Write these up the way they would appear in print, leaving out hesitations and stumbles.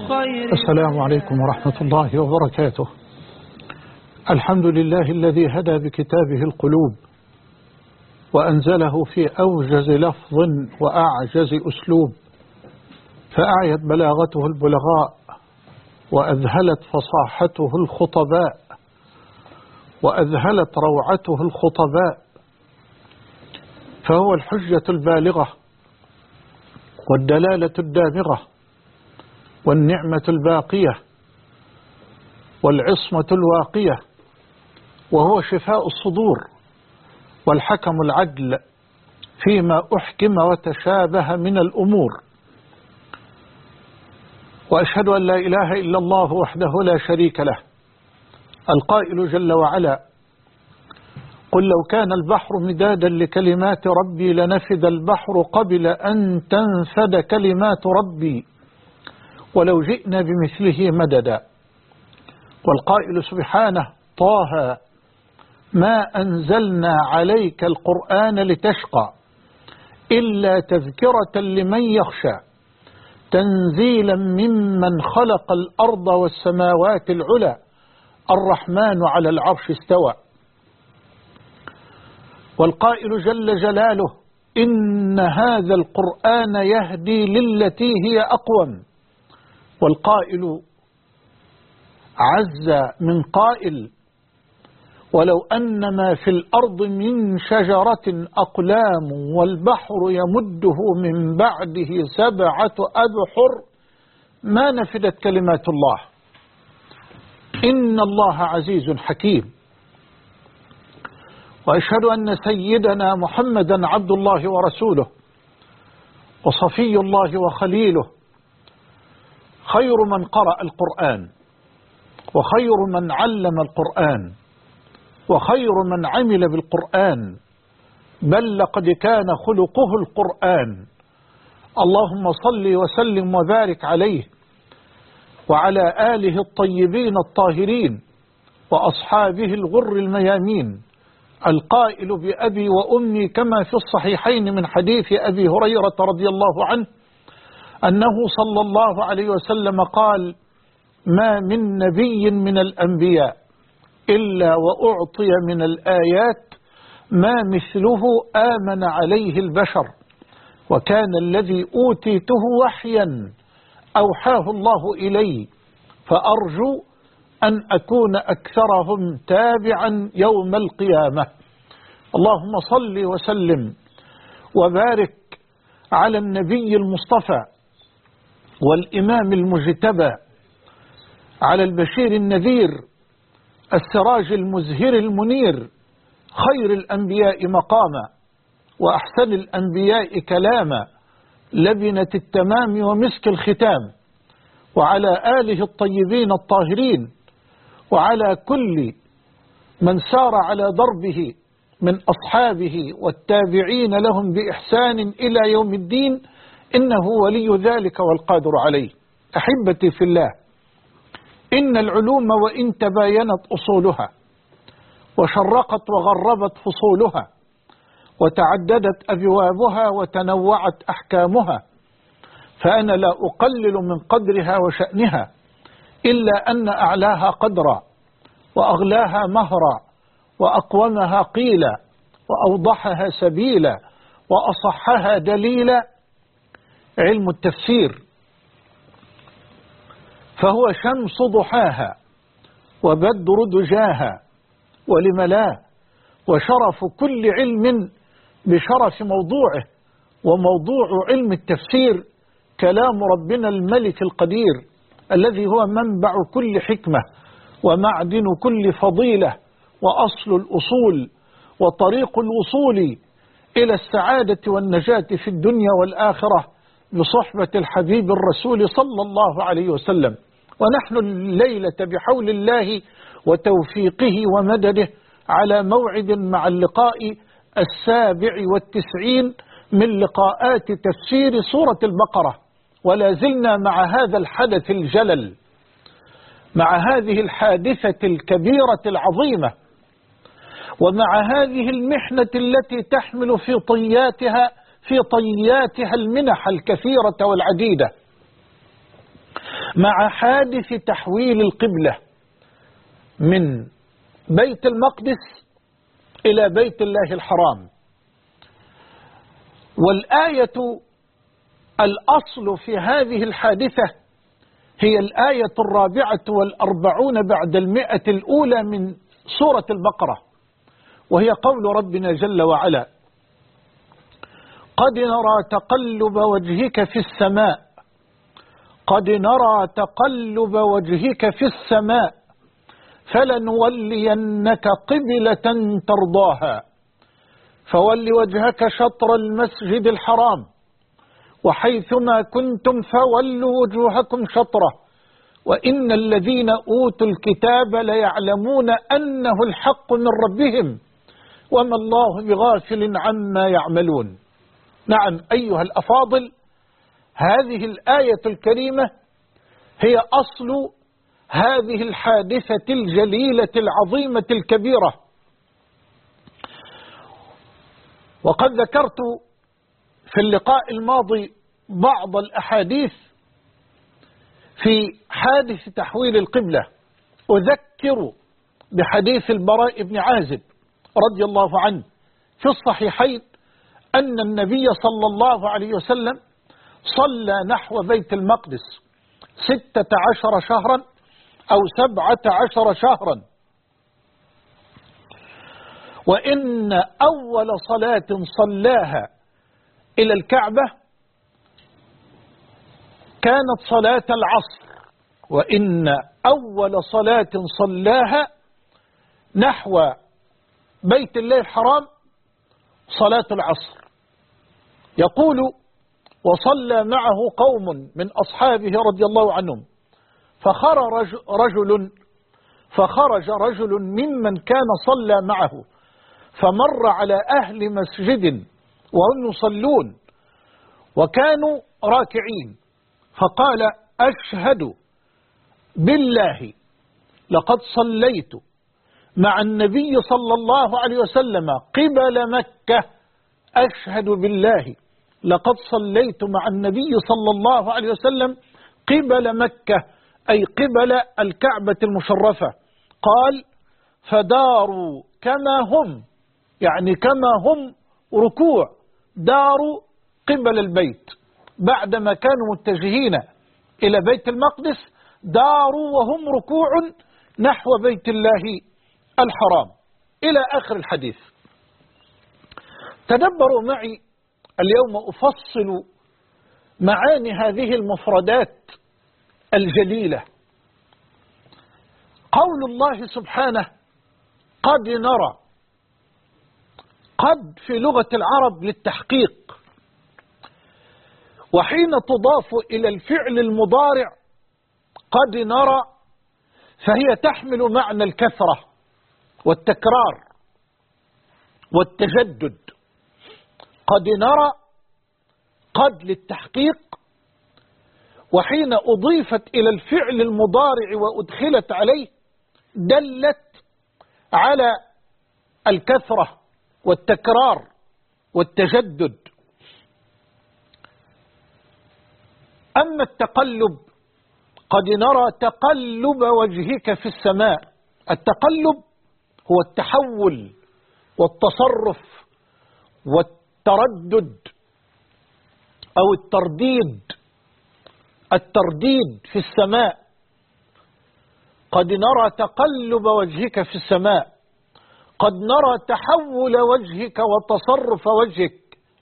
السلام عليكم ورحمة الله وبركاته. الحمد لله الذي هدى بكتابه القلوب وأنزله في أوجز لفظ وأعجز أسلوب، فأعيت بلاغته البلغاء وأذهلت فصاحته الخطباء وأذهلت روعته الخطباء، فهو الحجة البالغة والدلالة الدامغة والنعمة الباقية والعصمة الواقية، وهو شفاء الصدور والحكم العدل فيما أحكم وتشابه من الأمور. وأشهد أن لا إله إلا الله وحده لا شريك له، القائل جل وعلا: قل لو كان البحر مدادا لكلمات ربي لنفد البحر قبل أن تنفد كلمات ربي ولو جئنا بمثله مددا. والقائل سبحانه: طه ما أنزلنا عليك القرآن لتشقى إلا تذكرة لمن يخشى تنزيلا ممن خلق الأرض والسماوات العلى الرحمن على العرش استوى. والقائل جل جلاله: إن هذا القرآن يهدي للتي هي أقوم. والقائل عز من قائل: ولو أن ما في الأرض من شجرة أقلام والبحر يمده من بعده 7 أبحر ما نفدت كلمات الله إن الله عزيز حكيم. وأشهد أن سيدنا محمدا عبد الله ورسوله وصفي الله وخليله، خير من قرأ القرآن وخير من علم القرآن وخير من عمل بالقرآن، بل لقد كان خلقه القرآن. اللهم صل وسلم وبارك عليه وعلى آله الطيبين الطاهرين وأصحابه الغر الميامين، القائل بأبي وأمي كما في الصحيحين من حديث أبي هريرة رضي الله عنه أنه صلى الله عليه وسلم قال: ما من نبي من الأنبياء إلا وأعطي من الآيات ما مثله آمن عليه البشر، وكان الذي أوتيته وحيا أوحاه الله إلي، فأرجو أن أكون أكثرهم تابعا يوم القيامة. اللهم صل وسلم وبارك على النبي المصطفى والإمام المجتبى، على البشير النذير السراج المزهر المنير، خير الأنبياء مقاما وأحسن الأنبياء كلاما، لبنة التمام ومسك الختام، وعلى آله الطيبين الطاهرين، وعلى كل من سار على دربه من أصحابه والتابعين لهم بإحسان إلى يوم الدين، إنه ولي ذلك والقادر عليه. أحبتي في الله، إن العلوم وإن تباينت أصولها وشرقت وغربت فصولها وتعددت أبوابها وتنوعت أحكامها، فأنا لا أقلل من قدرها وشأنها، إلا أن أعلاها قدرا وأغلاها مهرا وأقومها قيلا وأوضحها سبيلا وأصحها دليلا علم التفسير، فهو شمس ضحاها وبدر دجاها ولم لا، وشرف كل علم بشرف موضوعه. وموضوع علم التفسير كلام ربنا الملك القدير الذي هو منبع كل حكمة ومعدن كل فضيلة وأصل الأصول وطريق الوصول إلى السعادة والنجاة في الدنيا والآخرة بصحبة الحبيب الرسول صلى الله عليه وسلم. ونحن الليلة بحول الله وتوفيقه ومدده على موعد مع اللقاء 97 من لقاءات تفسير سورة البقرة، ولا زلنا مع هذا الحدث الجلل، مع هذه الحادثة الكبيرة العظيمة، ومع هذه المحنة التي تحمل في طياتها المنح الكثيرة والعديدة. مع حادث تحويل القبلة من بيت المقدس إلى بيت الله الحرام. والآية الأصل في هذه الحادثة هي الآية 44 بعد 100 الأولى من سورة البقرة، وهي قول ربنا جل وعلا: قد نرى تقلب وجهك في السماء، قد نرى تقلب وجهك في السماء فلنولينك قبلة ترضاها فول وجهك شطر المسجد الحرام وحيثما كنتم فولوا وجوهكم شطره وإن الذين أوتوا الكتاب ليعلمون أنه الحق من ربهم وما الله بغافل عما يعملون. نعم أيها الأفاضل، هذه الآية الكريمة هي أصل هذه الحادثة الجليلة العظيمة الكبيرة. وقد ذكرت في اللقاء الماضي بعض الأحاديث في حادث تحويل القبلة. أذكر بحديث البراء بن عازب رضي الله عنه في الصحيحين أن النبي صلى الله عليه وسلم صلى نحو بيت المقدس 16 شهرا أو 17 شهرا، وإن أول صلاة صلاها إلى الكعبة كانت صلاة العصر، وإن أول صلاة صلاها نحو بيت الله الحرام صلاة العصر. يقول: وصلى معه قوم من أصحابه رضي الله عنهم فخرج رجل ممن كان صلى معه فمر على أهل مسجد وهم يصلون وكانوا راكعين فقال: أشهد بالله لقد صليت مع النبي صلى الله عليه وسلم قبل مكة، أشهد بالله لقد صليت مع النبي صلى الله عليه وسلم قبل مكة أي قبل الكعبة المشرفة. قال: فداروا كما هم، يعني كما هم ركوع، داروا قبل البيت بعدما كانوا متجهين إلى بيت المقدس، داروا وهم ركوع نحو بيت الله الحرام، إلى آخر الحديث. تدبروا معي اليوم، أفصل معاني هذه المفردات الجليلة. قول الله سبحانه: قد نرى، قد في لغة العرب للتحقيق، وحين تضاف إلى الفعل المضارع قد نرى فهي تحمل معنى الكثرة والتكرار والتجدد. قد نرى قد للتحقيق، وحين أضيفت إلى الفعل المضارع وأدخلت عليه دلت على الكثرة والتكرار والتجدد. أما التقلب، قد نرى تقلب وجهك في السماء. التقلب هو التحول والتصرف والتردد أو الترديد في السماء. قد نرى تقلب وجهك في السماء، قد نرى تحول وجهك وتصرف وجهك.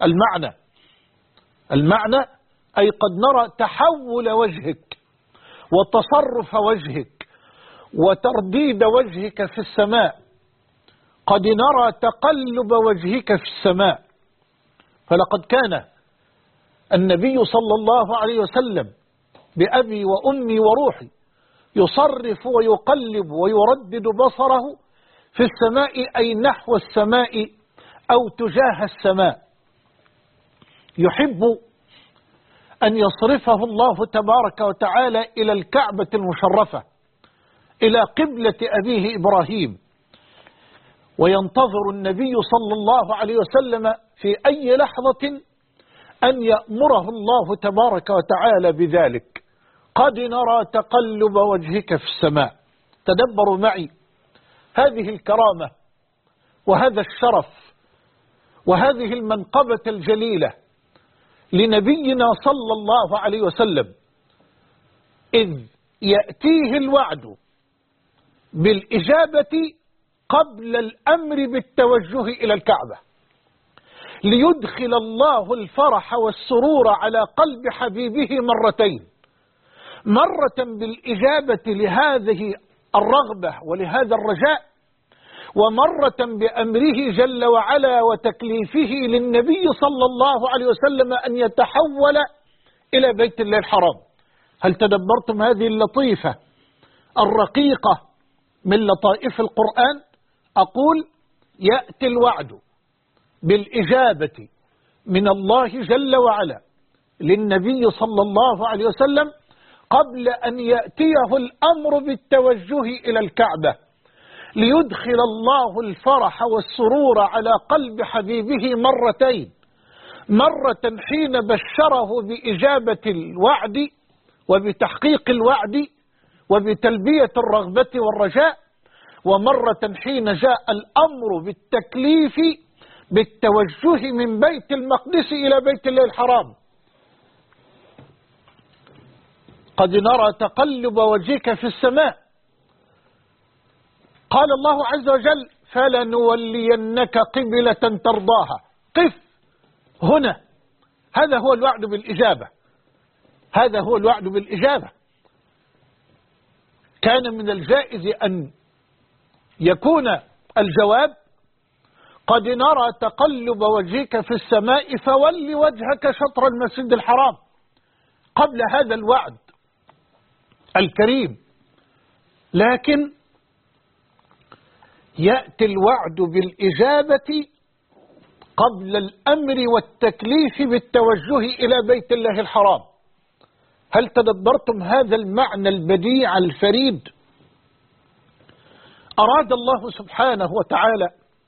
المعنى أي قد نرى تحول وجهك وتصرف وجهك وترديد وجهك في السماء. قد نرى تقلب وجهك في السماء. فلقد كان النبي صلى الله عليه وسلم بأبي وأمي وروحي يصرف ويقلب ويردد بصره في السماء، أي نحو السماء أو تجاه السماء. يحب أن يصرفه الله تبارك وتعالى إلى الكعبة المشرفة، إلى قبلة أبيه إبراهيم، وينتظر النبي صلى الله عليه وسلم في أي لحظة أن يأمره الله تبارك وتعالى بذلك. قد نرى تقلب وجهك في السماء. تدبروا معي هذه الكرامة وهذا الشرف وهذه المنقبة الجليلة لنبينا صلى الله عليه وسلم، إذ يأتيه الوعد بالإجابة قبل الأمر بالتوجه إلى الكعبة، ليدخل الله الفرح والسرور على قلب حبيبه مرتين، مرة بالإجابة لهذه الرغبة ولهذا الرجاء، ومرة بأمره جل وعلا وتكليفه للنبي صلى الله عليه وسلم أن يتحول إلى بيت الله الحرام. هل تدبرتم هذه اللطيفة الرقيقة من لطائف القرآن؟ أقول يأتي الوعد بالإجابة من الله جل وعلا للنبي صلى الله عليه وسلم قبل أن يأتيه الأمر بالتوجه إلى الكعبة، ليدخل الله الفرح والسرور على قلب حبيبه مرتين، مرة حين بشره بإجابة الوعد وبتحقيق الوعد وبتلبية الرغبة والرجاء، ومرة حين جاء الأمر بالتكليف بالتوجه من بيت المقدس إلى بيت الله الحرام. قد نرى تقلب وجهك في السماء. قال الله عز وجل فلنولينك قبلة ترضاها. قف هنا، هذا هو الوعد بالإجابة، هذا هو الوعد بالإجابة. كان من الجائز أن يكون الجواب قد نرى تقلب وجهك في السماء فول وجهك شطر المسجد الحرام، قبل هذا الوعد الكريم. لكن يأتي الوعد بالإجابة قبل الأمر والتكليف بالتوجه إلى بيت الله الحرام. هل تدبرتم هذا المعنى البديع الفريد؟ أراد الله سبحانه وتعالى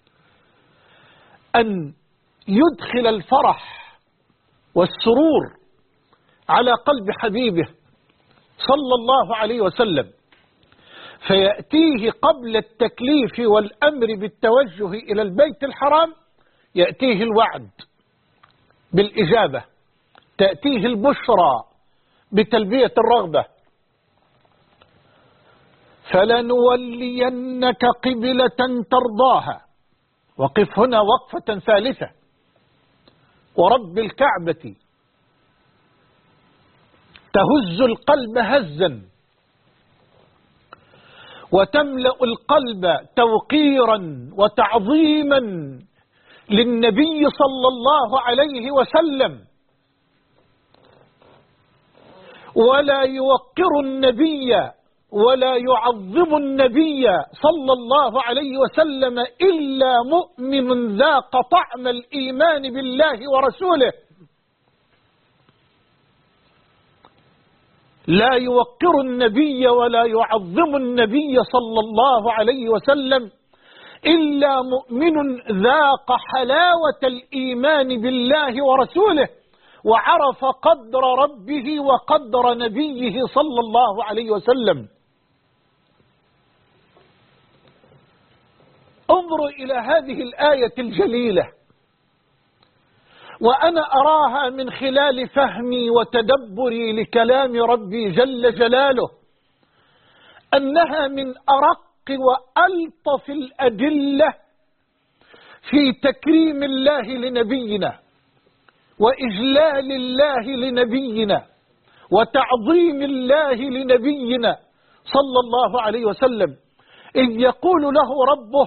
أن يدخل الفرح والسرور على قلب حبيبه صلى الله عليه وسلم، فيأتيه قبل التكليف والأمر بالتوجه إلى البيت الحرام، يأتيه الوعد بالإجابة، تأتيه البشرى بتلبية الرغبة. فلنولينك قبلة ترضاها. وقف هنا وقفة ثالثة، ورب الكعبة تهز القلب هزا وتملأ القلب توقيرا وتعظيما للنبي صلى الله عليه وسلم، ولا يوقر النبي ولا يعظم النبي صلى الله عليه وسلم إلا مؤمن ذاق طعم الإيمان بالله ورسوله. لا يوقر النبي ولا يعظم النبي صلى الله عليه وسلم إلا مؤمن ذاق حلاوة الإيمان بالله ورسوله، وعرف قدر ربه وقدر نبيه صلى الله عليه وسلم. انظروا إلى هذه الآية الجليلة، وأنا أراها من خلال فهمي وتدبري لكلام ربي جل جلاله أنها من أرق وألطف الأدلة في تكريم الله لنبينا وإجلال الله لنبينا وتعظيم الله لنبينا صلى الله عليه وسلم، إذ يقول له ربه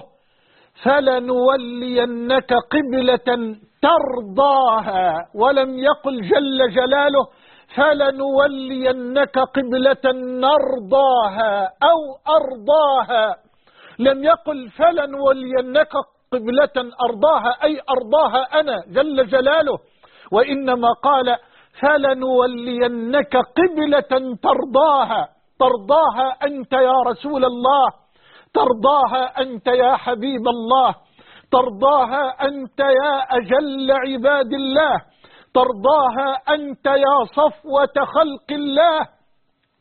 فلنولينك قبلة ترضاها، ولم يقل جل جلاله فلنولينك قبلة نرضاها أو أرضاها، لم يقل فلنولينك قبلة أرضاها أي أرضاها أنا جل جلاله، وإنما قال فلنولينك قبلة ترضاها. ترضاها أنت يا رسول الله، ترضاها أنت يا حبيب الله، ترضاها أنت يا أجل عباد الله، ترضاها أنت يا صفوة خلق الله.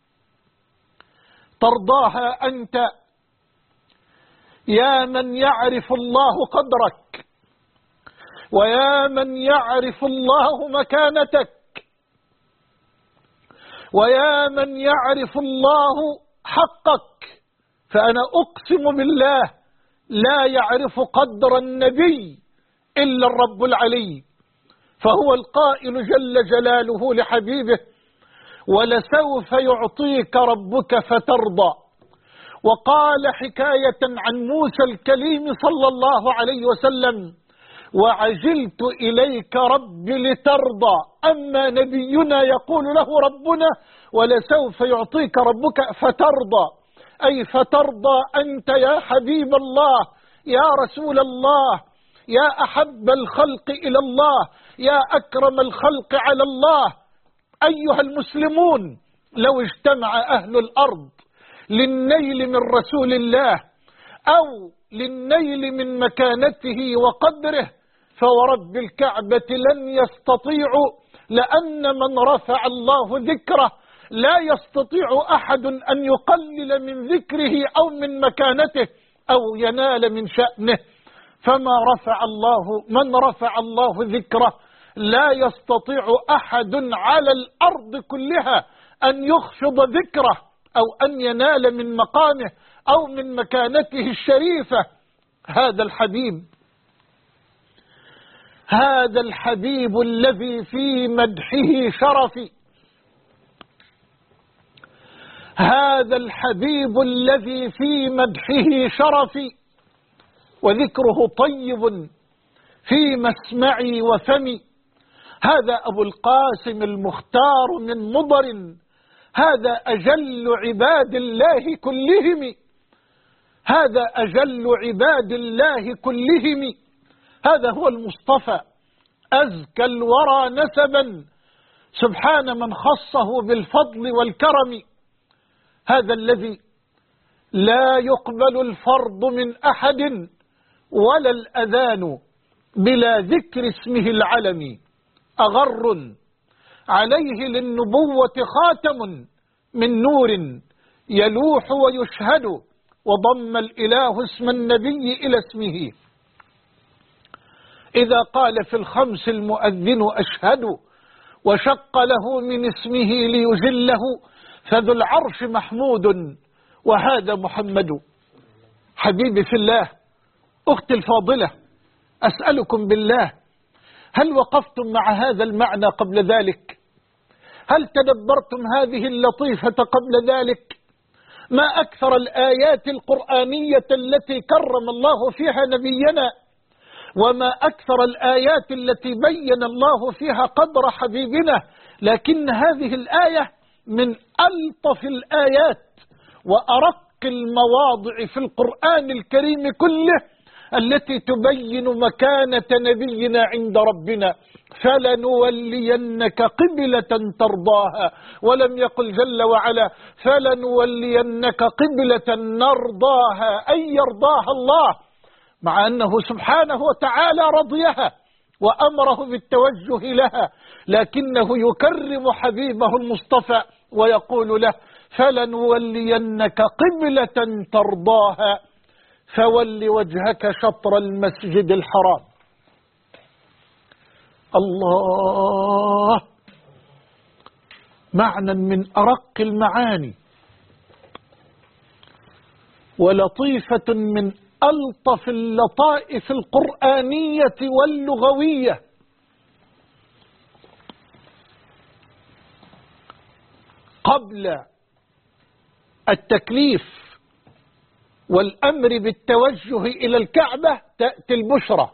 ترضاها أنت يا من يعرف الله قدرك، ويا من يعرف الله مكانتك، ويا من يعرف الله حقك. فأنا أقسم بالله لا يعرف قدر النبي إلا الرب العلي، فهو القائل جل جلاله لحبيبه: ولسوف يعطيك ربك فترضى. وقال حكاية عن موسى الكليم صلى الله عليه وسلم: وعجلت إليك رب لترضى. أما نبينا يقول له ربنا: ولسوف يعطيك ربك فترضى، أي فترضى أنت يا حبيب الله، يا رسول الله، يا أحب الخلق إلى الله، يا أكرم الخلق على الله. أيها المسلمون، لو اجتمع أهل الأرض للنيل من رسول الله أو للنيل من مكانته وقدره فورب الكعبة لن يستطيعوا، لأن من رفع الله ذكره لا يستطيع أحد أن يقلل من ذكره أو من مكانته أو ينال من شأنه. من رفع الله ذكره لا يستطيع أحد على الأرض كلها أن يخفض ذكره أو أن ينال من مقامه أو من مكانته الشريفة. هذا الحبيب الذي في مدحه شرفي، هذا الحبيب الذي في مدحه شرفي، وذكره طيب في مسمعي وفمي. هذا أبو القاسم المختار من مضر، هذا أجل عباد الله كلهم، هذا أجل عباد الله كلهم. هذا هو المصطفى أزكى الورى نسبا، سبحان من خصه بالفضل والكرم. هذا الذي لا يقبل الفرض من أحد ولا الأذان بلا ذكر اسمه العلم. أغر عليه للنبوة خاتم من نور يلوح ويشهد، وضم الإله اسم النبي إلى اسمه. إذا قال في الخمس المؤذن أشهد، وشق له من اسمه ليجله، فذو العرش محمود وهذا محمد. حبيبي في الله، أختي الفاضلة، أسألكم بالله، هل وقفتم مع هذا المعنى قبل ذلك؟ هل تدبرتم هذه اللطيفة قبل ذلك؟ ما أكثر الآيات القرآنية التي كرم الله فيها نبينا، وما أكثر الآيات التي بين الله فيها قدر حبيبنا. لكن هذه الآية من ألطف الآيات وأرق المواضع في القرآن الكريم كله التي تبين مكانة نبينا عند ربنا. فلنولينك قبلة ترضاها، ولم يقل جل وعلا فلنولينك قبلة نرضاها، أي يرضاها الله، مع أنه سبحانه وتعالى رضيها وأمره بالتوجه لها، لكنه يكرم حبيبه المصطفى ويقول له فلنولينك قبلة ترضاها فول وجهك شطر المسجد الحرام. الله، معنى من أرق المعاني ولطيفة من ألطف اللطائف القرآنية واللغوية. قبل التكليف والأمر بالتوجه إلى الكعبة تأتي البشرى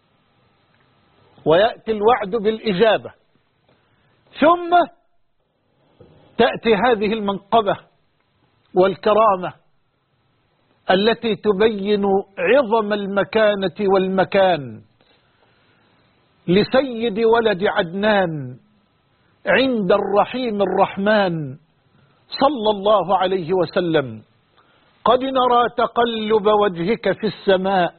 ويأتي الوعد بالإجابة، ثم تأتي هذه المنقبة والكرامة التي تبين عظم المكانة والمكان لسيد ولد عدنان عند الرحيم الرحمن صلى الله عليه وسلم. قد نرى تقلب وجهك في السماء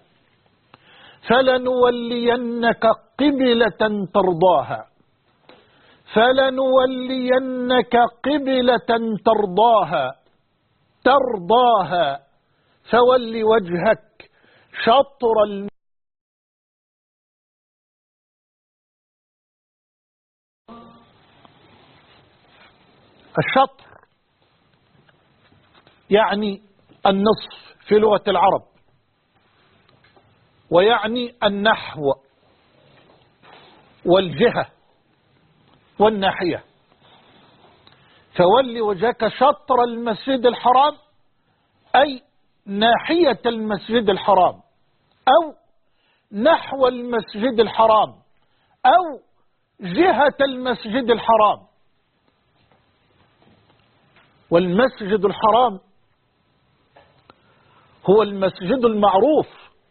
فلنولينك قبلة ترضاها، فلنولينك قبلة ترضاها. ترضاها فول وجهك شطر الشطر يعني النصف في لغة العرب، ويعني النحو والجهة والناحية. فول وجهك شطر المسجد الحرام أي ناحية المسجد الحرام، أو نحو المسجد الحرام، أو جهة المسجد الحرام. والمسجد الحرام هو المسجد المعروف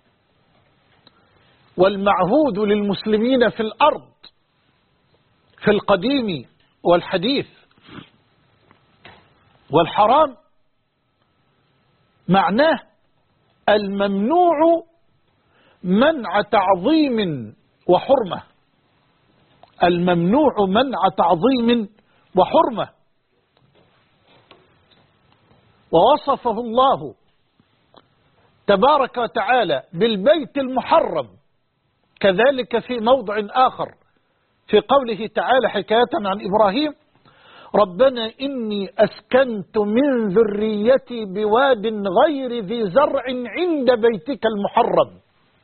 والمعهود للمسلمين في الأرض في القديم والحديث. والحرام معناه الممنوع منع تعظيم وحرمة، الممنوع منع تعظيم وحرمة. ووصفه الله تبارك وتعالى بالبيت المحرم كذلك في موضع آخر في قوله تعالى حكاية عن إبراهيم: ربنا إني أسكنت من ذريتي بواد غير ذي زرع عند بيتك المحرم.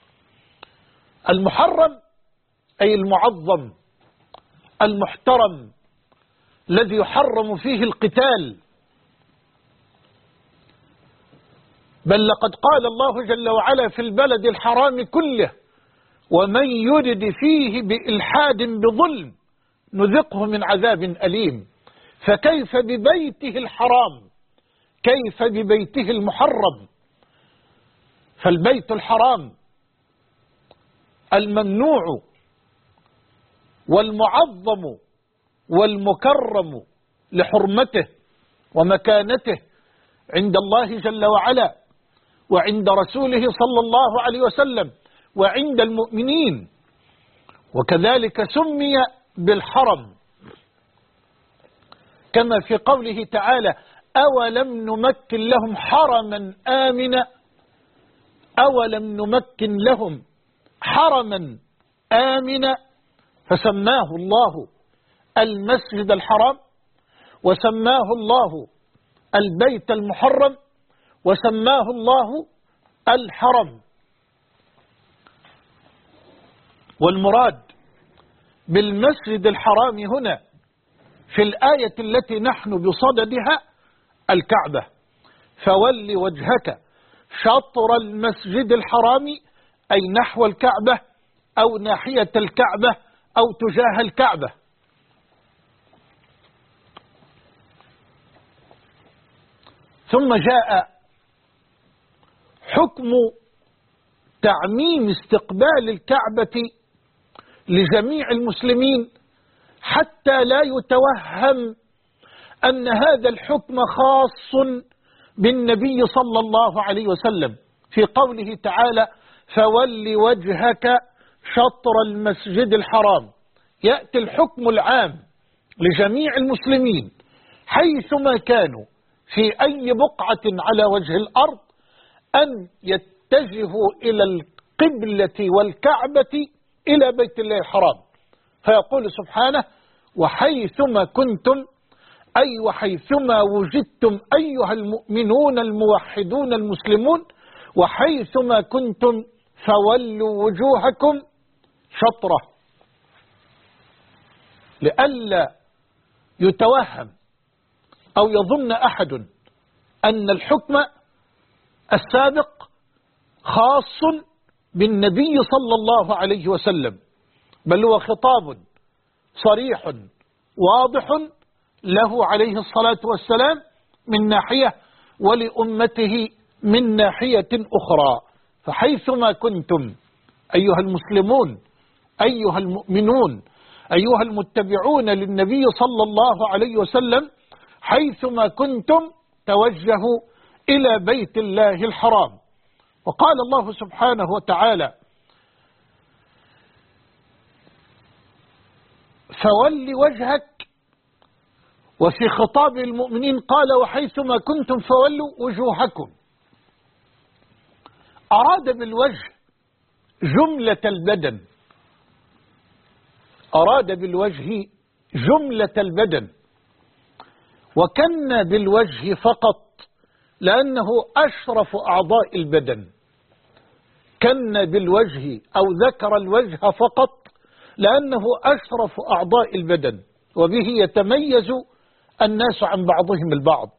المحرم أي المعظم المحترم الذي يحرم فيه القتال. بل لقد قال الله جل وعلا في البلد الحرام كله: ومن يرد فيه بإلحاد بظلم نذقه من عذاب أليم. فكيف ببيته الحرام، كيف ببيته المحرم؟ فالبيت الحرام الممنوع والمعظم والمكرم لحرمته ومكانته عند الله جل وعلا وعند رسوله صلى الله عليه وسلم وعند المؤمنين. وكذلك سمي بالحرم كما في قوله تعالى: أولم نمكن لهم حرما آمنا، أولم نمكن لهم حرما آمنا. فسماه الله المسجد الحرام، وسماه الله البيت المحرم، وسماه الله الحرم. والمراد بالمسجد الحرام هنا في الآية التي نحن بصددها الكعبة: فول وجهك شطر المسجد الحرام أي نحو الكعبة أو ناحية الكعبة أو تجاه الكعبة. ثم جاء حكم تعميم استقبال الكعبة لجميع المسلمين حتى لا يتوهم أن هذا الحكم خاص بالنبي صلى الله عليه وسلم في قوله تعالى: فول وجهك شطر المسجد الحرام. يأتي الحكم العام لجميع المسلمين حيثما كانوا في أي بقعة على وجه الأرض أن يتجهوا إلى القبلة والكعبة إلى بيت الله الحرام. فيقول سبحانه: وحيثما كنتم أي وحيثما وجدتم أيها المؤمنون الموحدون المسلمون، وحيثما كنتم فولوا وجوهكم شطرة، لئلا يتوهم أو يظن أحد أن الحكم السابق خاص بالنبي صلى الله عليه وسلم، بل هو خطاب صريح واضح له عليه الصلاة والسلام من ناحية ولأمته من ناحية أخرى. فحيثما كنتم أيها المسلمون أيها المؤمنون أيها المتبعون للنبي صلى الله عليه وسلم، حيثما كنتم توجهوا إلى بيت الله الحرام. وقال الله سبحانه وتعالى: فول وجهك وفي خطاب المؤمنين قال وحيثما كنتم فولوا وجوهكم. أراد بالوجه جملة البدن، أراد بالوجه جملة البدن، وكن بالوجه فقط لأنه أشرف أعضاء البدن. كن بالوجه أو ذكر الوجه فقط لأنه أشرف أعضاء البدن، وبه يتميز الناس عن بعضهم البعض.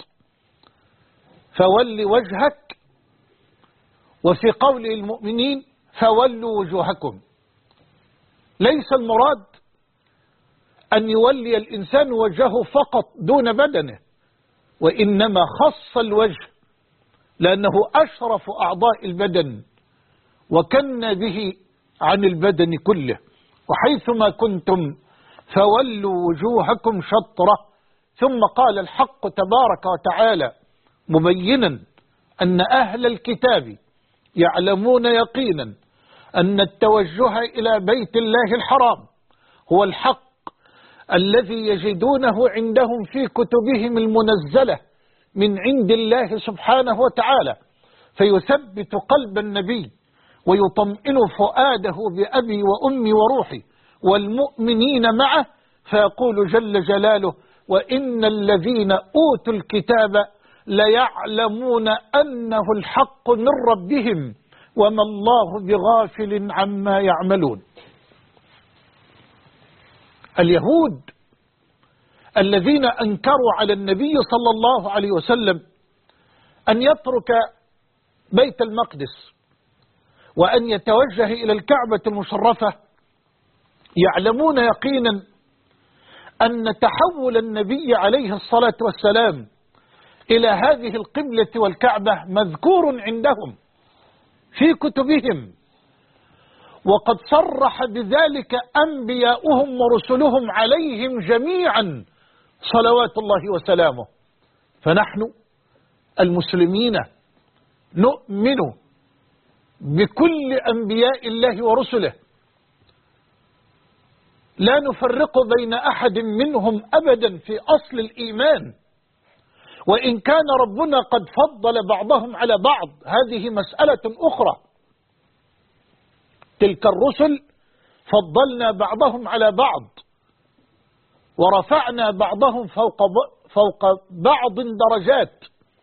فول وجهك، وفي قول المؤمنين فولوا وجوهكم. ليس المراد أن يولي الإنسان وجهه فقط دون بدنه، وإنما خص الوجه لأنه أشرف أعضاء البدن وكن به عن البدن كله. وحيثما كنتم فولوا وجوهكم شطرة. ثم قال الحق تبارك وتعالى مبينا أن أهل الكتاب يعلمون يقينا أن التوجه إلى بيت الله الحرام هو الحق الذي يجدونه عندهم في كتبهم المنزلة من عند الله سبحانه وتعالى، فيثبت قلب النبي ويطمئن فؤاده بأبي وأمي وروحي والمؤمنين معه، فيقول جل جلاله وإن الذين أوتوا الكتاب ليعلمون أنه الحق من ربهم وما الله بغافل عما يعملون. اليهود الذين أنكروا على النبي صلى الله عليه وسلم أن يترك بيت المقدس وأن يتوجه إلى الكعبة المشرفة يعلمون يقينا أن تحول النبي عليه الصلاة والسلام إلى هذه القبلة والكعبة مذكور عندهم في كتبهم، وقد صرح بذلك أنبياؤهم ورسلهم عليهم جميعا صلوات الله وسلامه. فنحن المسلمين نؤمن بكل أنبياء الله ورسله، لا نفرق بين أحد منهم أبدا في أصل الإيمان، وإن كان ربنا قد فضل بعضهم على بعض هذه مسألة أخرى. تلك الرسل فضلنا بعضهم على بعض ورفعنا بعضهم فوق بعض درجات،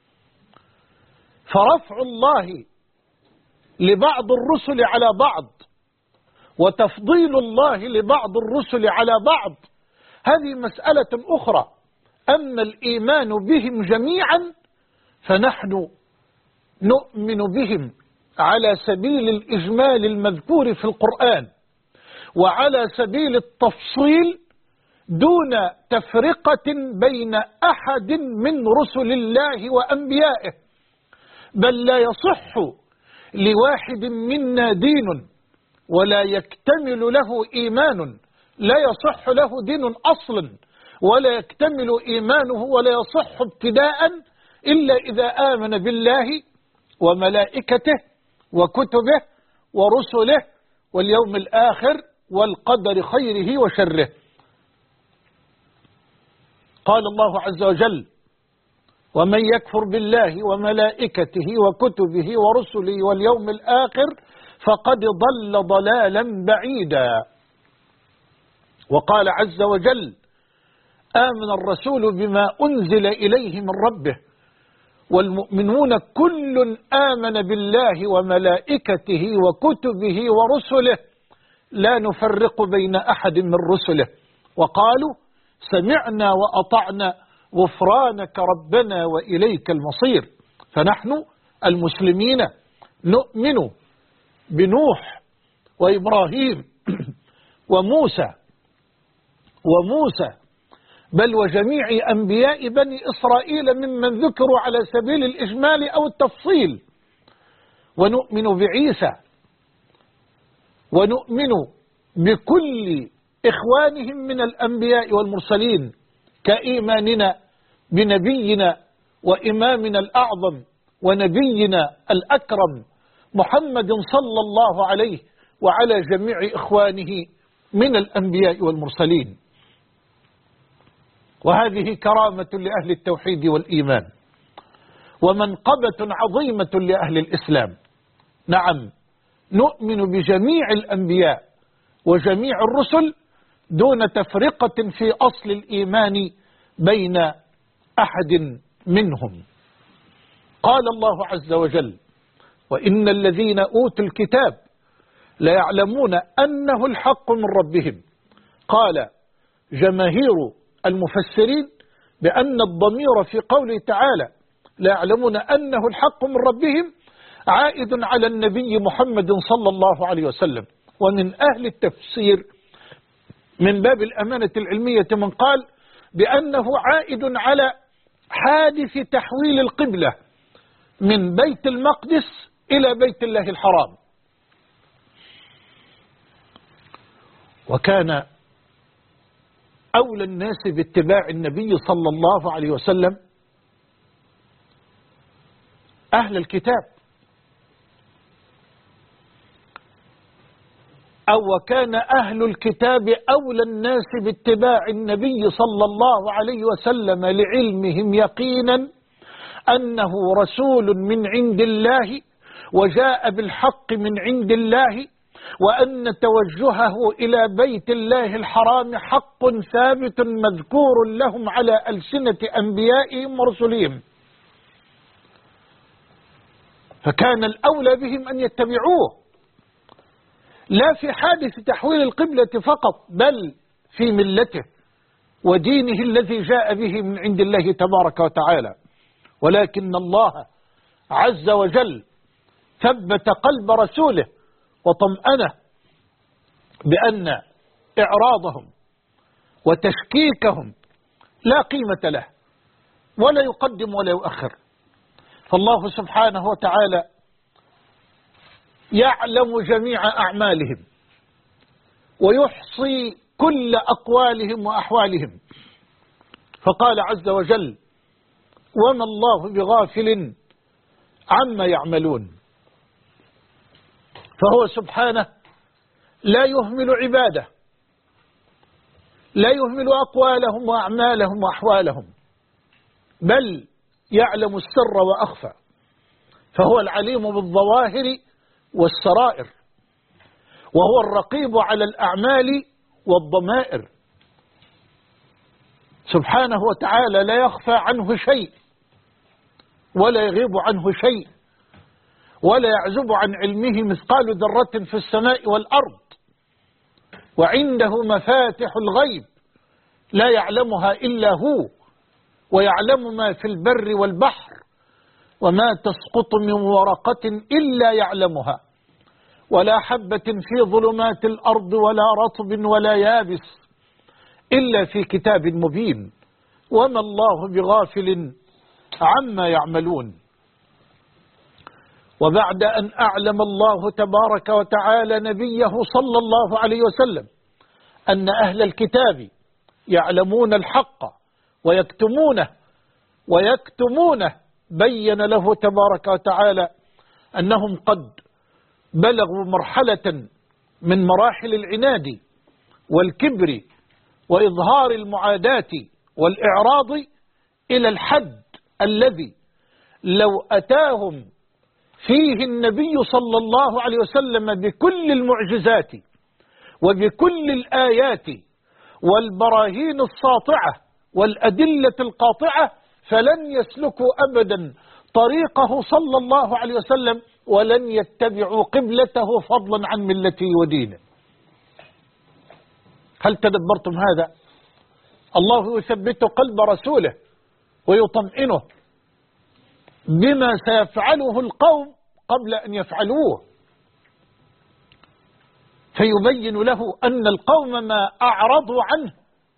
فرفع الله لبعض الرسل على بعض وتفضيل الله لبعض الرسل على بعض هذه مسألة أخرى. أما الإيمان بهم جميعا فنحن نؤمن بهم على سبيل الإجمال المذكور في القرآن وعلى سبيل التفصيل دون تفرقة بين أحد من رسل الله وأنبيائه. بل لا يصح لواحد منا دين ولا يكتمل له إيمان، لا يصح له دين أصلا ولا يكتمل إيمانه ولا يصح ابتداء إلا إذا آمن بالله وملائكته وكتبه ورسله واليوم الآخر والقدر خيره وشره. قال الله عز وجل ومن يكفر بالله وملائكته وكتبه ورسله واليوم الآخر فقد ضل ضلالا بعيدا. وقال عز وجل آمن الرسول بما أنزل إليه من ربه والمؤمنون كل آمن بالله وملائكته وكتبه ورسله لا نفرق بين أحد من رسله وقالوا سمعنا وأطعنا غفرانك ربنا وإليك المصير. فنحن المسلمين نؤمن بنوح وإبراهيم وموسى بل وجميع أنبياء بني إسرائيل ممن ذكروا على سبيل الإجمال أو التفصيل، ونؤمن بعيسى ونؤمن بكل إخوانهم من الأنبياء والمرسلين كإيماننا بنبينا وإمامنا الأعظم ونبينا الأكرم محمد صلى الله عليه وعلى جميع إخوانه من الأنبياء والمرسلين. وهذه كرامة لأهل التوحيد والإيمان، ومنقبة عظيمة لأهل الإسلام. نعم، نؤمن بجميع الأنبياء وجميع الرسل دون تفرقة في أصل الإيمان بين أحد منهم. قال الله عز وجل: وإن الذين أوتوا الكتاب ليعلمون أنه الحق من ربهم. قال جماهير المفسرين بأن الضمير في قوله تعالى ليعلمون أنه الحق من ربهم عائد على النبي محمد صلى الله عليه وسلم. ومن أهل التفسير من باب الأمانة العلمية من قال بأنه عائد على حادث تحويل القبلة من بيت المقدس إلى بيت الله الحرام. وكان أولى الناس باتباع النبي صلى الله عليه وسلم أهل الكتاب، أو وكان أهل الكتاب أولى الناس باتباع النبي صلى الله عليه وسلم لعلمهم يقينا أنه رسول من عند الله وجاء بالحق من عند الله، وأن توجهه إلى بيت الله الحرام حق ثابت مذكور لهم على ألسنة أنبيائهم ورسلهم، فكان الأولى بهم أن يتبعوه، لا في حادث تحويل القبلة فقط، بل في ملته ودينه الذي جاء به من عند الله تبارك وتعالى. ولكن الله عز وجل ثبت قلب رسوله وطمأنه بأن إعراضهم وتشكيكهم لا قيمة له، ولا يقدم ولا يؤخر. فالله سبحانه وتعالى يعلم جميع أعمالهم ويحصي كل أقوالهم وأحوالهم، فقال عز وجل: وما الله بغافل عما يعملون. فهو سبحانه لا يهمل عباده، لا يهمل أقوالهم وأعمالهم وأحوالهم، بل يعلم السر وأخفى، فهو العليم بالظواهر والسرائر، وهو الرقيب على الأعمال والضمائر سبحانه وتعالى، لا يخفى عنه شيء ولا يغيب عنه شيء، ولا يعزب عن علمه مثقال ذرة في السماء والأرض. وعنده مفاتح الغيب لا يعلمها إلا هو، ويعلم ما في البر والبحر، وما تسقط من ورقة إلا يعلمها، ولا حبة في ظلمات الأرض ولا رطب ولا يابس إلا في كتاب مبين. وما الله بغافل عما يعملون. وبعد أن أعلم الله تبارك وتعالى نبيه صلى الله عليه وسلم أن أهل الكتاب يعلمون الحق ويكتمونه بين له تبارك وتعالى أنهم قد بلغوا مرحلة من مراحل العناد والكبر وإظهار المعاداة والإعراض إلى الحد الذي لو أتاهم فيه النبي صلى الله عليه وسلم بكل المعجزات وبكل الآيات والبراهين الساطعة والأدلة القاطعة فلن يسلكوا أبدا طريقه صلى الله عليه وسلم، ولن يتبعوا قبلته فضلا عن ملته ودينه. هل تدبرتم هذا؟ الله يثبت قلب رسوله ويطمئنه بما سيفعله القوم قبل أن يفعلوه، فيبين له أن القوم ما أعرضوا عنه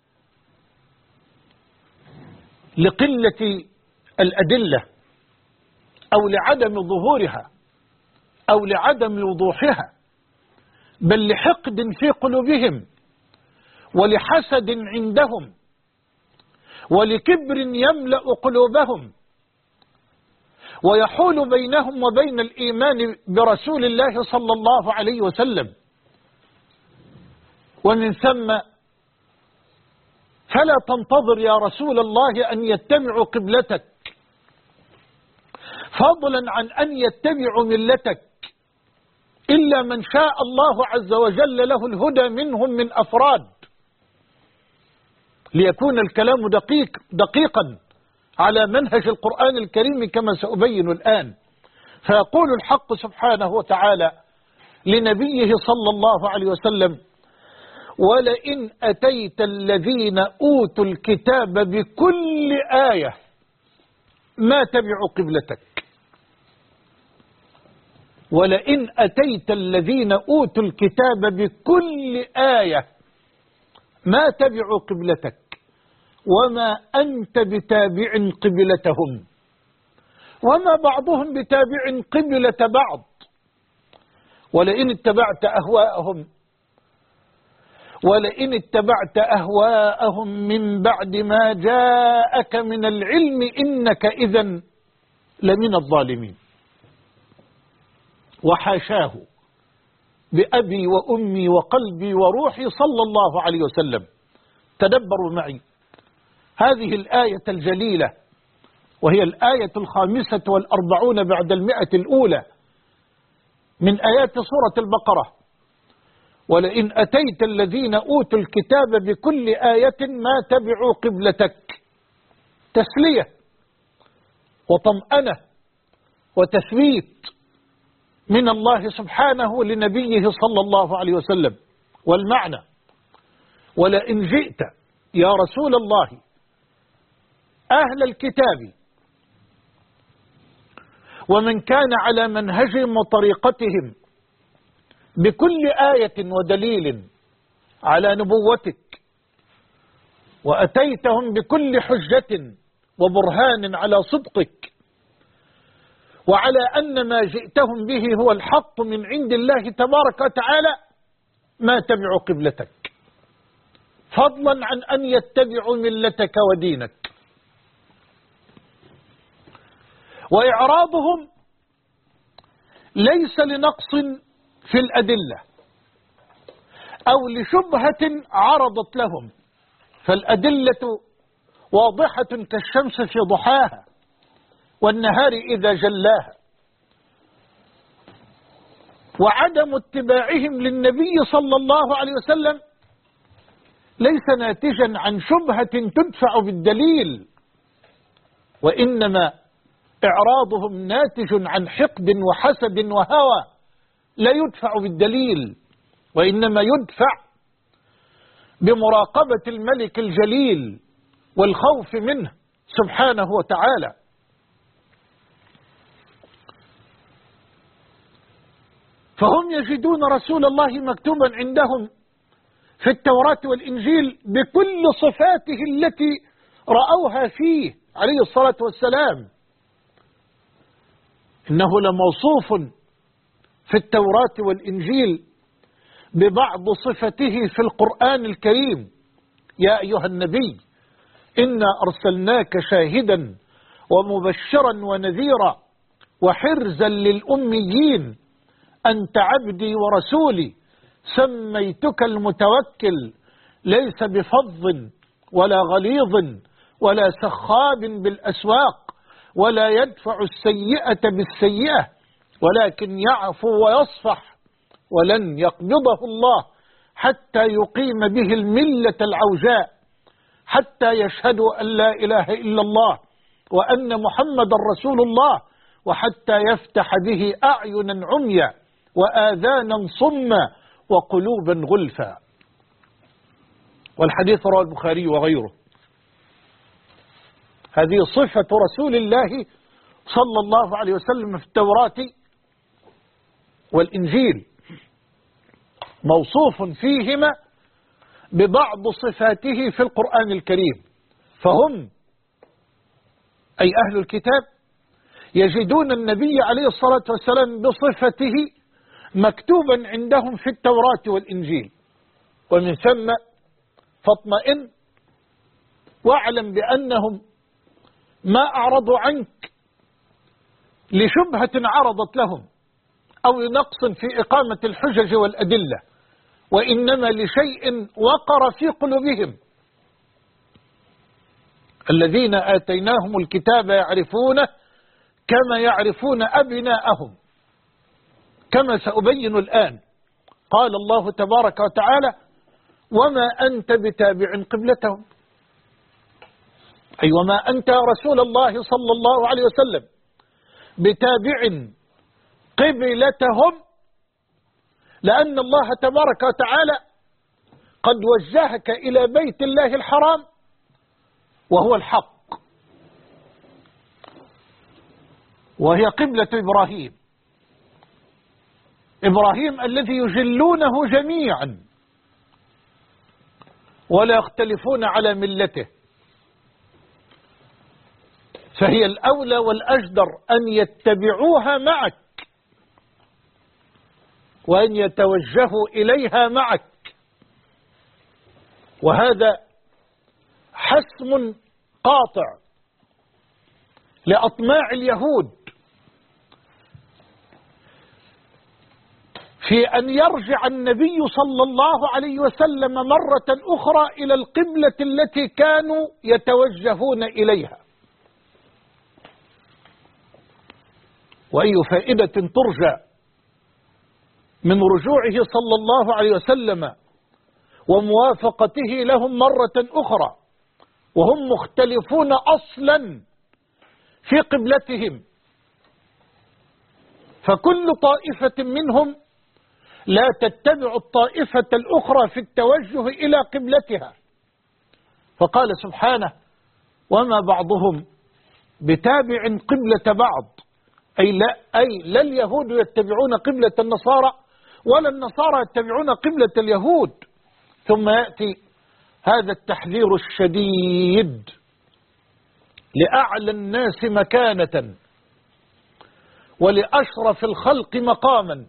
لقلة الأدلة أو لعدم ظهورها أو لعدم وضوحها، بل لحقد في قلوبهم ولحسد عندهم ولكبر يملأ قلوبهم ويحول بينهم وبين الإيمان برسول الله صلى الله عليه وسلم. ومن ثم فلا تنتظر يا رسول الله أن يتبعوا قبلتك، فضلا عن أن يتبعوا ملتك، إلا من شاء الله عز وجل له الهدى منهم من أفراد، ليكون الكلام دقيقا على منهج القرآن الكريم كما سأبين الآن. فيقول الحق سبحانه وتعالى لنبيه صلى الله عليه وسلم: ولئن أتيت الذين أوتوا الكتاب بكل آية ما تبعوا قبلتك. ولئن أتيت الذين أوتوا الكتاب بكل آية ما تبعوا قبلتك وما أنت بتابع قبلتهم وما بعضهم بتابع قبلة بعض، ولئن اتبعت أهواءهم من بعد ما جاءك من العلم إنك إذا لمن الظالمين. وحاشاه بأبي وأمي وقلبي وروحي صلى الله عليه وسلم. تدبروا معي هذه الآية الجليلة، وهي الآية 45 بعد 100 الأولى من آيات سورة البقرة: ولئن أتيت الذين أوتوا الكتاب بكل آية ما تبعوا قبلتك. تسلية وطمأنة وتثبيت من الله سبحانه لنبيه صلى الله عليه وسلم. والمعنى: ولئن جئت يا رسول الله أهل الكتاب ومن كان على منهجهم وطريقتهم بكل آية ودليل على نبوتك، وأتيتهم بكل حجة وبرهان على صدقك وعلى أن ما جئتهم به هو الحق من عند الله تبارك وتعالى، ما تبعوا قبلتك، فضلا عن أن يتبعوا ملتك ودينك. وإعراضهم ليس لنقص في الأدلة أو لشبهة عرضت لهم، فالأدلة واضحة كالشمس في ضحاها والنهار إذا جلاها. وعدم اتباعهم للنبي صلى الله عليه وسلم ليس ناتجا عن شبهة تدفع بالدليل، وإنما إعراضهم ناتج عن حقد وحسد وهوى لا يدفع بالدليل، وإنما يدفع بمراقبة الملك الجليل والخوف منه سبحانه وتعالى. فهم يجدون رسول الله مكتوبا عندهم في التوراة والإنجيل بكل صفاته التي رأوها فيه عليه الصلاة والسلام. إنه لموصوف في التوراة والإنجيل ببعض صفته في القرآن الكريم: يا أيها النبي إنا أرسلناك شاهدا ومبشرا ونذيرا وحرزا للأميين أنت عبدي ورسولي سميتك المتوكل ليس بفظ ولا غليظ ولا سخاب بالأسواق ولا يدفع السيئة بالسيئة ولكن يعفو ويصفح ولن يقبضه الله حتى يقيم به الملة العوجاء حتى يشهدوا أن لا إله إلا الله وأن محمد رسول الله وحتى يفتح به أعينا عميا وآذانا صما وقلوبا غلفا. والحديث رواه البخاري وغيره. هذه صفة رسول الله صلى الله عليه وسلم في التوراة والإنجيل، موصوف فيهما ببعض صفاته في القرآن الكريم. فهم أي أهل الكتاب يجدون النبي عليه الصلاة والسلام بصفته مكتوبا عندهم في التوراة والإنجيل، ومن ثم فاطمئن واعلم بأنهم ما أعرضوا عنك لشبهة عرضت لهم أو لنقص في إقامة الحجج والأدلة، وإنما لشيء وقر في قلوبهم الذين آتيناهم الكتاب يعرفونه كما يعرفون أبناءهم، كما سأبين الآن. قال الله تبارك وتعالى: وما أنت بتابع قبلتهم، أي وما أنت يا رسول الله صلى الله عليه وسلم بتابع قبلتهم، لأن الله تبارك وتعالى قد وجهك إلى بيت الله الحرام وهو الحق، وهي قبلة إبراهيم، إبراهيم الذي يجلونه جميعا ولا يختلفون على ملته، فهي الأولى والأجدر أن يتبعوها معك وأن يتوجهوا إليها معك. وهذا حسم قاطع لأطماع اليهود في أن يرجع النبي صلى الله عليه وسلم مرة أخرى إلى القبلة التي كانوا يتوجهون إليها. وأي فائدة ترجى من رجوعه صلى الله عليه وسلم وموافقته لهم مرة أخرى وهم مختلفون أصلا في قبلتهم، فكل طائفة منهم لا تتبع الطائفة الأخرى في التوجه إلى قبلتها. فقال سبحانه: وما بعضهم بتابع قبلة بعض، أي لا اليهود يتبعون قبلة النصارى ولا النصارى يتبعون قبلة اليهود. ثم يأتي هذا التحذير الشديد لأعلى الناس مكانة ولأشرف الخلق مقاما.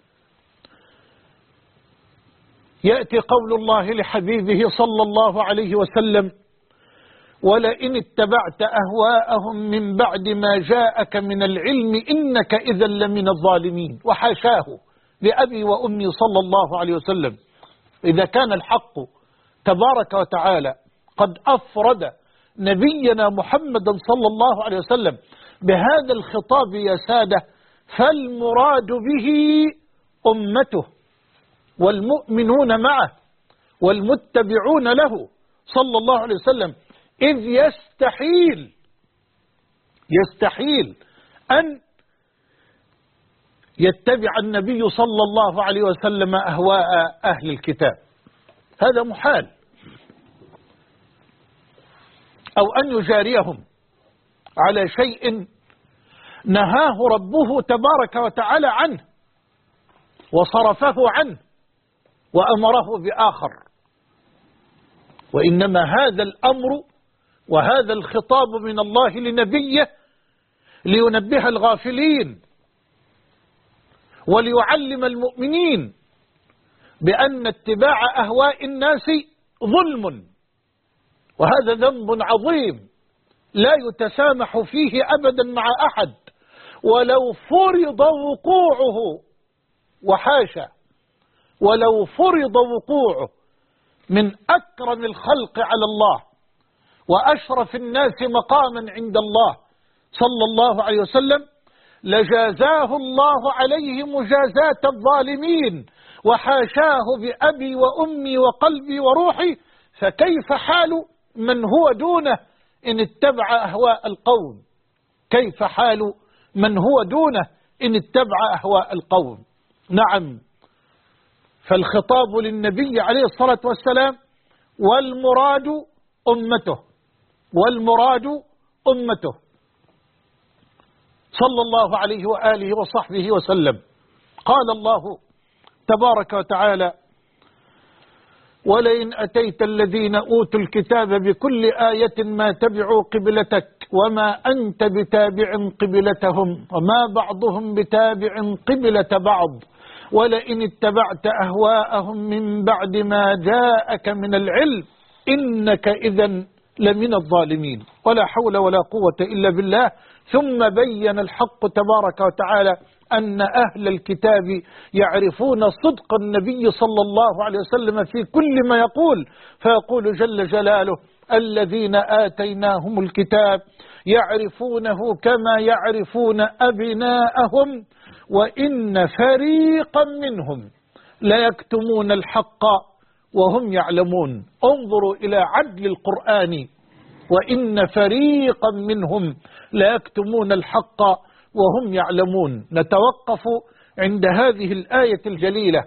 يأتي قول الله لحبيبه صلى الله عليه وسلم: ولئن اتبعت أهواءهم من بعد ما جاءك من العلم إنك إذا لمن الظالمين. وحاشاه لأبي وأمي صلى الله عليه وسلم. إذا كان الحق تبارك وتعالى قد أفرد نبينا محمدا صلى الله عليه وسلم بهذا الخطاب يا سادة، فالمراد به أمته والمؤمنون معه والمتبعون له صلى الله عليه وسلم، إذ يستحيل أن يتبع النبي صلى الله عليه وسلم أهواء أهل الكتاب، هذا محال، أو أن يجاريهم على شيء نهاه ربه تبارك وتعالى عنه وصرفه عنه وأمره بآخر. وإنما هذا الأمر وهذا الخطاب من الله لنبيه لينبه الغافلين وليعلم المؤمنين بأن اتباع أهواء الناس ظلم، وهذا ذنب عظيم لا يتسامح فيه أبدا مع أحد ولو فرض وقوعه، وحاشا ولو فرض وقوعه من أكرم الخلق على الله وأشرف الناس مقاما عند الله صلى الله عليه وسلم، لجازاه الله عليه مجازاة الظالمين، وحاشاه بأبي وأمي وقلبي وروحي. فكيف حال من هو دونه إن اتبع أهواء القوم؟ كيف حال من هو دونه إن اتبع أهواء القوم؟ نعم، فالخطاب للنبي عليه الصلاة والسلام والمراد أمته صلى الله عليه وآله وصحبه وسلم. قال الله تبارك وتعالى: ولئن أتيت الذين أوتوا الكتاب بكل آية ما تبعوا قبلتك وما أنت بتابع قبلتهم وما بعضهم بتابع قبلة بعض ولئن اتبعت أهواءهم من بعد ما جاءك من العلم إنك إذا لمن الظالمين. ولا حول ولا قوة إلا بالله. ثم بين الحق تبارك وتعالى أن أهل الكتاب يعرفون صدق النبي صلى الله عليه وسلم في كل ما يقول، فيقول جل جلاله: الذين آتيناهم الكتاب يعرفونه كما يعرفون أبناءهم وإن فريقا منهم ليكتمون الحق وهم يعلمون. انظروا إلى عدل القرآن، وإن فريقا منهم ليكتمون الحق وهم يعلمون. نتوقف عند هذه الآية الجليلة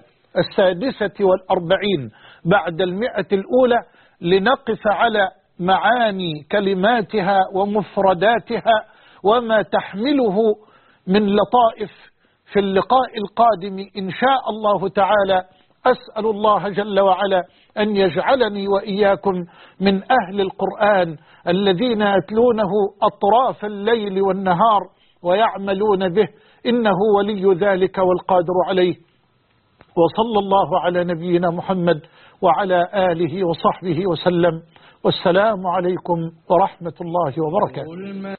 46 بعد 100 الأولى لنقف على معاني كلماتها ومفرداتها وما تحمله من لطائف في اللقاء القادم إن شاء الله تعالى. أسأل الله جل وعلا أن يجعلني وإياكم من أهل القرآن الذين يتلونه أطراف الليل والنهار ويعملون به، إنه ولي ذلك والقادر عليه. وصلى الله على نبينا محمد وعلى آله وصحبه وسلم، والسلام عليكم ورحمة الله وبركاته.